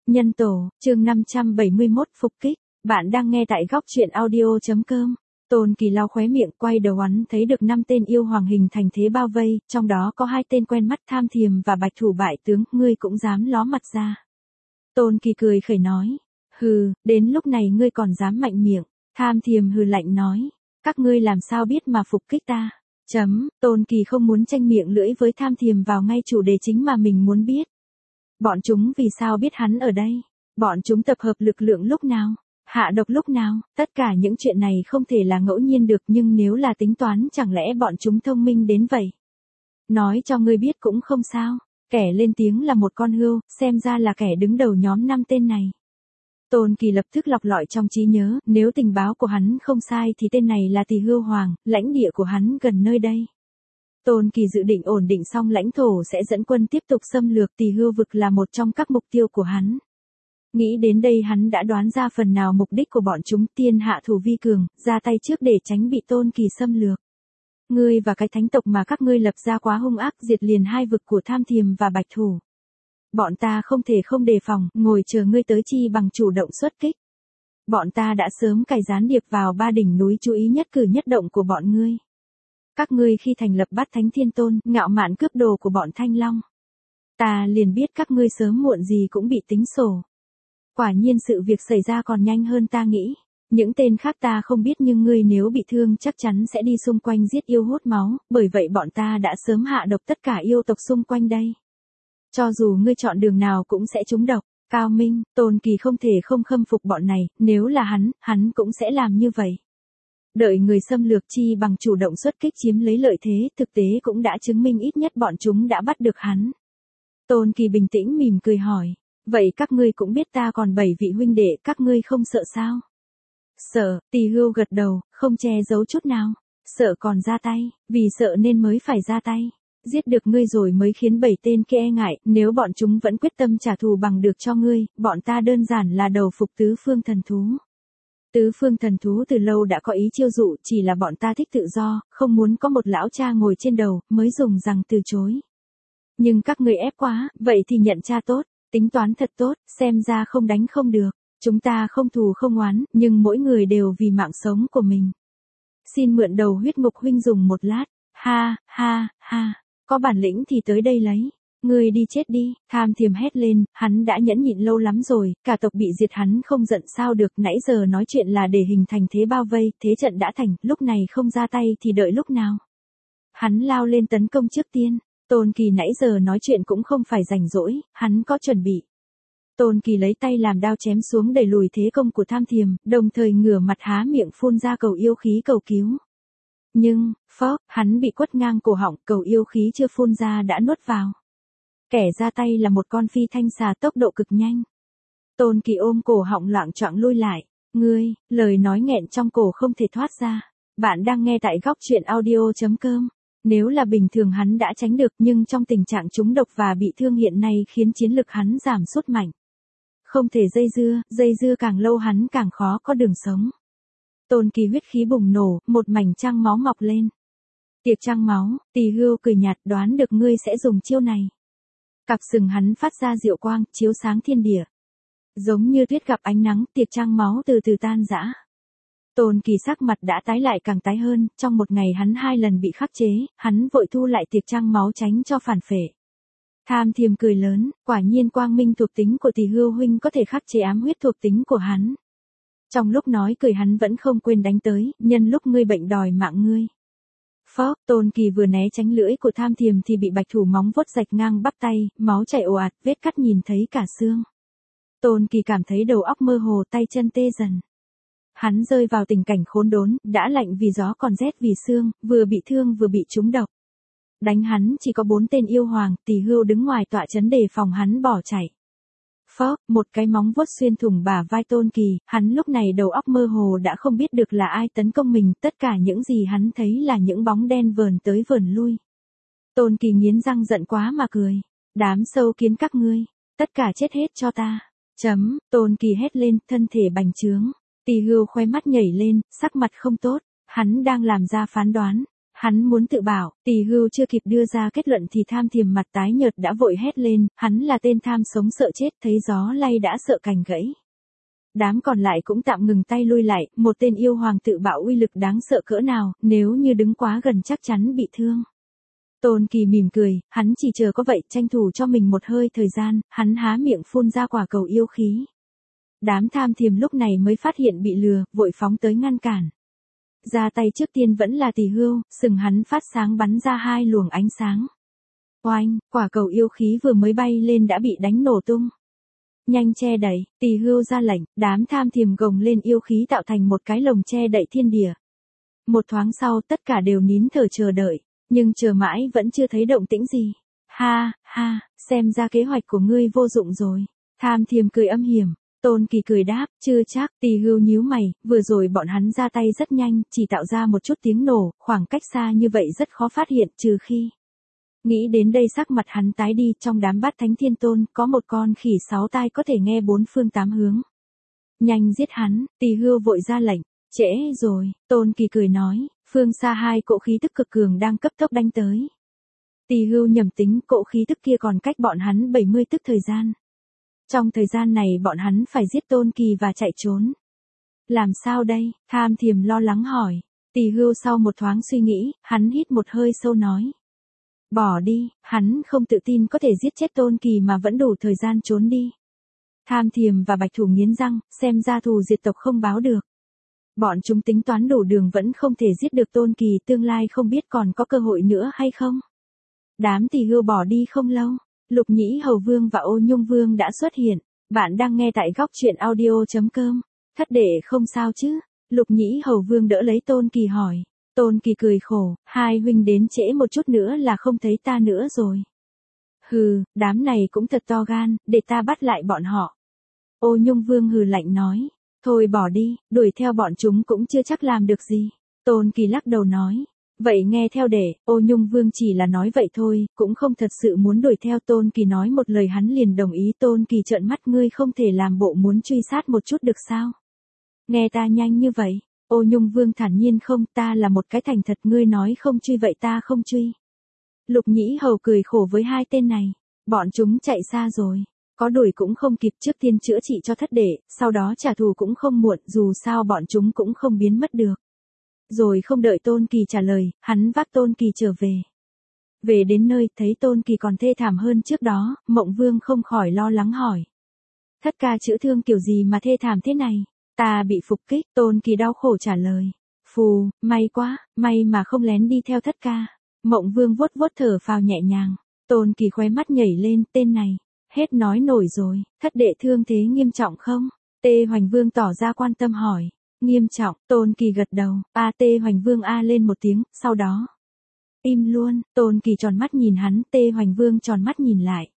Nhân tổ, chương 571 phục kích. Bạn đang nghe tại góc truyện audio.com. Tôn Kỳ lau khóe miệng, quay đầu hắn thấy được 5 tên yêu hoàng hình thành thế bao vây, trong đó có 2 tên quen mắt Tham Thiềm và Bạch Thủ bại tướng, ngươi cũng dám ló mặt ra. Tôn Kỳ cười khẩy nói, hừ, đến lúc này ngươi còn dám mạnh miệng. Tham Thiềm hừ lạnh nói, các ngươi làm sao biết mà phục kích ta. Tôn Kỳ không muốn tranh miệng lưỡi với Tham Thiềm vào ngay chủ đề chính mà mình muốn biết. Bọn chúng vì sao biết hắn ở đây? Bọn chúng tập hợp lực lượng lúc nào? Hạ độc lúc nào? Tất cả những chuyện này không thể là ngẫu nhiên được, nhưng nếu là tính toán chẳng lẽ bọn chúng thông minh đến vậy? Nói cho ngươi biết cũng không sao. Kẻ lên tiếng là một con hươu, xem ra là kẻ đứng đầu nhóm 5 tên này. Tôn Kỳ lập tức lọc lọi trong trí nhớ, nếu tình báo của hắn không sai thì tên này là Tỳ Hươu Hoàng, lãnh địa của hắn gần nơi đây. Tôn Kỳ dự định ổn định xong lãnh thổ sẽ dẫn quân tiếp tục xâm lược Tỳ Hươu vực là một trong các mục tiêu của hắn. Nghĩ đến đây hắn đã đoán ra phần nào mục đích của bọn chúng, tiên hạ thủ vi cường, ra tay trước để tránh bị Tôn Kỳ xâm lược. Ngươi và cái thánh tộc mà các ngươi lập ra quá hung ác, diệt liền 2 vực của Tham Thiềm và Bạch Thủ. Bọn ta không thể không đề phòng, ngồi chờ ngươi tới chi bằng chủ động xuất kích. Bọn ta đã sớm cài gián điệp vào 3 đỉnh núi chú ý nhất cử nhất động của bọn ngươi. Các ngươi khi thành lập Bát Thánh Thiên Tôn, ngạo mạn cướp đồ của bọn Thanh Long. Ta liền biết các ngươi sớm muộn gì cũng bị tính sổ. Quả nhiên sự việc xảy ra còn nhanh hơn ta nghĩ. Những tên khác ta không biết, nhưng ngươi nếu bị thương chắc chắn sẽ đi xung quanh giết yêu hút máu, bởi vậy bọn ta đã sớm hạ độc tất cả yêu tộc xung quanh đây. Cho dù ngươi chọn đường nào cũng sẽ trúng độc. Cao minh, Tôn Kỳ không thể không khâm phục bọn này, nếu là hắn cũng sẽ làm như vậy. Đợi người xâm lược chi bằng chủ động xuất kích chiếm lấy lợi thế, thực tế cũng đã chứng minh ít nhất bọn chúng đã bắt được hắn. Tôn Kỳ bình tĩnh mỉm cười hỏi, vậy các ngươi cũng biết ta còn 7 vị huynh đệ, các ngươi không sợ sao? Sợ, Tỳ Hươu gật đầu, không che giấu chút nào. Sợ còn ra tay, vì sợ nên mới phải ra tay. Giết được ngươi rồi mới khiến 7 tên kia e ngại, nếu bọn chúng vẫn quyết tâm trả thù bằng được cho ngươi, bọn ta đơn giản là đầu phục tứ phương thần thú. Tứ phương thần thú từ lâu đã có ý chiêu dụ, chỉ là bọn ta thích tự do, không muốn có một lão cha ngồi trên đầu, mới dùng rằng từ chối. Nhưng các ngươi ép quá, vậy thì nhận cha tốt, tính toán thật tốt, xem ra không đánh không được. Chúng ta không thù không oán, nhưng mỗi người đều vì mạng sống của mình. Xin mượn đầu huyết ngục huynh dùng một lát. Ha, ha, ha, có bản lĩnh thì tới đây lấy. Ngươi đi chết đi. Tham Thiềm hét lên, hắn đã nhẫn nhịn lâu lắm rồi, cả tộc bị diệt hắn không giận sao được, nãy giờ nói chuyện là để hình thành thế bao vây, thế trận đã thành, lúc này không ra tay thì đợi lúc nào. Hắn lao lên tấn công trước tiên. Tôn Kỳ nãy giờ nói chuyện cũng không phải rảnh rỗi, hắn có chuẩn bị. Tôn Kỳ lấy tay làm đao chém xuống đẩy lùi thế công của Tham Thiềm, đồng thời ngửa mặt há miệng phun ra cầu yêu khí cầu cứu. Nhưng, hắn bị quất ngang cổ họng, cầu yêu khí chưa phun ra đã nuốt vào. Kẻ ra tay là một con phi thanh xà tốc độ cực nhanh. Tôn Kỳ ôm cổ họng loạng choạng lui lại. Ngươi, lời nói nghẹn trong cổ không thể thoát ra. Bạn đang nghe tại góc truyện audio.com. Nếu là bình thường hắn đã tránh được, nhưng trong tình trạng trúng độc và bị thương hiện nay khiến chiến lực hắn giảm sút mạnh. Không thể dây dưa càng lâu hắn càng khó có đường sống. Tôn Kỳ huyết khí bùng nổ, một mảnh trăng máu mọc lên. Tiệc trăng máu, Tỳ Hươu cười nhạt, đoán được ngươi sẽ dùng chiêu này. Cặp sừng hắn phát ra diệu quang, chiếu sáng thiên địa. Giống như tuyết gặp ánh nắng, tiệc trăng máu từ từ tan rã. Tôn Kỳ sắc mặt đã tái lại càng tái hơn, trong một ngày hắn 2 lần bị khắc chế, hắn vội thu lại tiệc trăng máu tránh cho phản phệ. Tham Thiềm cười lớn, quả nhiên quang minh thuộc tính của Tỳ Hươu huynh có thể khắc chế ám huyết thuộc tính của hắn. Trong lúc nói cười hắn vẫn không quên đánh tới, nhân lúc ngươi bệnh đòi mạng ngươi. Tôn Kỳ vừa né tránh lưỡi của Tham Thiềm thì bị Bạch Thủ móng vuốt rạch ngang bắp tay, máu chảy ồ ạt, vết cắt nhìn thấy cả xương. Tôn Kỳ cảm thấy đầu óc mơ hồ, tay chân tê dần. Hắn rơi vào tình cảnh khốn đốn, đã lạnh vì gió còn rét vì xương, vừa bị thương vừa bị trúng độc. Đánh hắn chỉ có 4 tên yêu hoàng, Tỳ Hươu đứng ngoài tọa trấn đề phòng hắn bỏ chạy. Một cái móng vuốt xuyên thủng bả vai Tôn Kỳ, hắn lúc này đầu óc mơ hồ đã không biết được là ai tấn công mình, tất cả những gì hắn thấy là những bóng đen vờn tới vờn lui. Tôn Kỳ nghiến răng giận quá mà cười. Đám sâu kiến các ngươi, tất cả chết hết cho ta. Tôn Kỳ hét lên, thân thể bành trướng. Tỳ Hươu khóe mắt nhảy lên, sắc mặt không tốt, hắn đang làm ra phán đoán. Hắn muốn tự bảo, Tỳ Hưu chưa kịp đưa ra kết luận thì Tham Thiềm mặt tái nhợt đã vội hét lên, hắn là tên tham sống sợ chết, thấy gió lay đã sợ cành gãy. Đám còn lại cũng tạm ngừng tay lui lại, một tên yêu hoàng tự bạo uy lực đáng sợ cỡ nào, nếu như đứng quá gần chắc chắn bị thương. Tôn Kỳ mỉm cười, hắn chỉ chờ có vậy, tranh thủ cho mình một hơi thời gian, hắn há miệng phun ra quả cầu yêu khí. Đám Tham Thiềm lúc này mới phát hiện bị lừa, vội phóng tới ngăn cản. Ra tay trước tiên vẫn là Tỳ Hưu, sừng hắn phát sáng bắn ra 2 luồng ánh sáng. Oanh, quả cầu yêu khí vừa mới bay lên đã bị đánh nổ tung. Nhanh che đậy, Tỳ Hưu ra lệnh, đám Tham Thiềm gồng lên yêu khí tạo thành một cái lồng che đậy thiên địa. Một thoáng sau tất cả đều nín thở chờ đợi, nhưng chờ mãi vẫn chưa thấy động tĩnh gì. Ha, ha, xem ra kế hoạch của ngươi vô dụng rồi. Tham Thiềm cười âm hiểm. Tôn Kỳ cười đáp, chưa chắc. Tỳ Hưu nhíu mày, vừa rồi bọn hắn ra tay rất nhanh, chỉ tạo ra một chút tiếng nổ, khoảng cách xa như vậy rất khó phát hiện, trừ khi. Nghĩ đến đây sắc mặt hắn tái đi, trong đám Bát Thánh Thiên Tôn, có một con khỉ 6 tai có thể nghe 4 phương 8 hướng. Nhanh giết hắn, Tỳ Hưu vội ra lệnh, trễ rồi, Tôn Kỳ cười nói, phương xa 2 cỗ khí tức cực cường đang cấp tốc đánh tới. Tỳ Hưu nhầm tính cỗ khí tức kia còn cách bọn hắn 70 tức thời gian. Trong thời gian này bọn hắn phải giết Tôn Kỳ và chạy trốn. Làm sao đây? Tham Thiềm lo lắng hỏi. Tỳ Hưu sau một thoáng suy nghĩ, hắn hít một hơi sâu nói. Bỏ đi, hắn không tự tin có thể giết chết Tôn Kỳ mà vẫn đủ thời gian trốn đi. Tham Thiềm và Bạch Thủ nghiến răng, xem ra thù diệt tộc không báo được. Bọn chúng tính toán đủ đường vẫn không thể giết được Tôn Kỳ, tương lai không biết còn có cơ hội nữa hay không. Đám Tỳ Hưu bỏ đi không lâu. Lục Nhĩ Hầu Vương và Ô Nhung Vương đã xuất hiện. Bạn đang nghe tại góc truyện audio.com. Thất đệ không sao chứ? Lục Nhĩ Hầu Vương đỡ lấy Tôn Kỳ hỏi. Tôn Kỳ cười khổ, 2 huynh đến trễ một chút nữa là không thấy ta nữa rồi. Hừ, đám này cũng thật to gan, để ta bắt lại bọn họ. Ô Nhung Vương hừ lạnh nói. Thôi bỏ đi, đuổi theo bọn chúng cũng chưa chắc làm được gì. Tôn Kỳ lắc đầu nói. Vậy nghe theo để, Ô Nhung Vương chỉ là nói vậy thôi, cũng không thật sự muốn đuổi theo. Tôn Kỳ nói một lời hắn liền đồng ý. Tôn Kỳ trợn mắt, ngươi không thể làm bộ muốn truy sát một chút được sao? Nghe ta nhanh như vậy. Ô Nhung Vương thản nhiên, không, ta là một cái thành thật, ngươi nói không truy vậy ta không truy. Lục Nhĩ Hầu cười khổ với 2 tên này, bọn chúng chạy xa rồi, có đuổi cũng không kịp, trước tiên chữa trị cho thất đệ, sau đó trả thù cũng không muộn, dù sao bọn chúng cũng không biến mất được. Rồi không đợi Tôn Kỳ trả lời, hắn vác Tôn Kỳ trở về. Về đến nơi, thấy Tôn Kỳ còn thê thảm hơn trước đó, Mộng Vương không khỏi lo lắng hỏi. Thất ca chữa thương kiểu gì mà thê thảm thế này? Ta bị phục kích, Tôn Kỳ đau khổ trả lời. Phù, may quá, may mà không lén đi theo thất ca. Mộng Vương vuốt vuốt thở phào nhẹ nhàng. Tôn Kỳ khóe mắt nhảy lên, tên này, hết nói nổi rồi, thất đệ thương thế nghiêm trọng không? Tê Hoành Vương tỏ ra quan tâm hỏi. Nghiêm trọng, Tôn Kỳ gật đầu, Tê Hoành Vương a lên một tiếng, sau đó. Im luôn, Tôn Kỳ tròn mắt nhìn hắn, Tê Hoành Vương tròn mắt nhìn lại.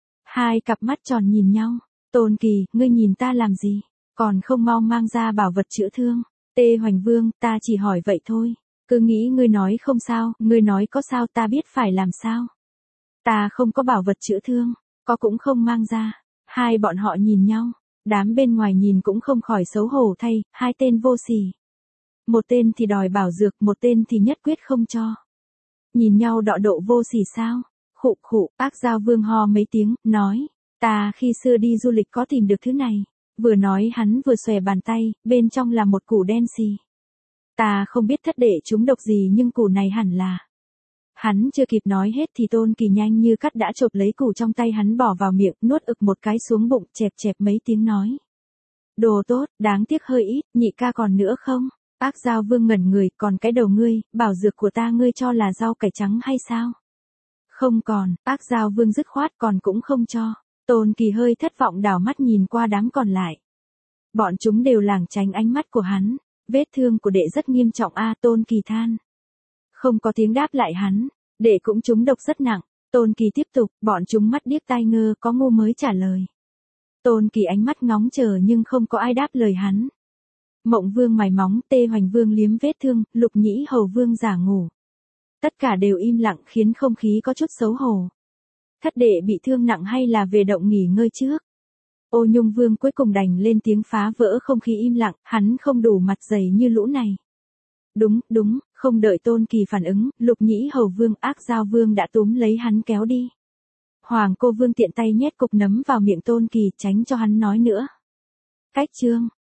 2 cặp mắt tròn nhìn nhau. Tôn Kỳ, ngươi nhìn ta làm gì? Còn không mau mang ra bảo vật chữa thương. Tê Hoành Vương, ta chỉ hỏi vậy thôi. Cứ nghĩ ngươi nói không sao, ngươi nói có sao, ta biết phải làm sao. Ta không có bảo vật chữa thương, có cũng không mang ra. 2 bọn họ nhìn nhau. Đám bên ngoài nhìn cũng không khỏi xấu hổ thay, 2 tên vô sỉ. Một tên thì đòi bảo dược, một tên thì nhất quyết không cho. Nhìn nhau đọ độ vô sỉ sao? Khụ khụ, Ác Giao Vương ho mấy tiếng, nói. Ta khi xưa đi du lịch có tìm được thứ này. Vừa nói hắn vừa xòe bàn tay, bên trong là một củ đen xì. Ta không biết thất đệ chúng độc gì nhưng củ này hẳn là. Hắn chưa kịp nói hết thì Tôn Kỳ nhanh như cắt đã chộp lấy củ trong tay hắn bỏ vào miệng, nuốt ực một cái xuống bụng, chẹp chẹp mấy tiếng nói. Đồ tốt, đáng tiếc hơi ít, nhị ca còn nữa không? Ác Giao Vương ngẩn người, còn cái đầu ngươi, bảo dược của ta ngươi cho là rau cải trắng hay sao? Không còn, Ác Giao Vương dứt khoát còn cũng không cho. Tôn Kỳ hơi thất vọng đảo mắt nhìn qua đám còn lại. Bọn chúng đều lảng tránh ánh mắt của hắn. Vết thương của đệ rất nghiêm trọng Tôn Kỳ than. Không có tiếng đáp lại hắn. Đệ cũng trúng độc rất nặng. Tôn Kỳ tiếp tục, bọn chúng mắt điếc tai ngơ, có ngu mới trả lời. Tôn Kỳ ánh mắt ngóng chờ nhưng không có ai đáp lời hắn. Mộng Vương mài móng, Tê Hoành Vương liếm vết thương, Lục Nhĩ Hầu Vương giả ngủ. Tất cả đều im lặng khiến không khí có chút xấu hổ. Thất đệ bị thương nặng hay là về động nghỉ ngơi trước? Ô Nhung Vương cuối cùng đành lên tiếng phá vỡ không khí im lặng, hắn không đủ mặt dày như lũ này. Đúng, đúng, không đợi Tôn Kỳ phản ứng, Lục Nhĩ Hầu Vương Ác Giao Vương đã túm lấy hắn kéo đi. Hoàng cô Vương tiện tay nhét cục nấm vào miệng Tôn Kỳ tránh cho hắn nói nữa. Cách chương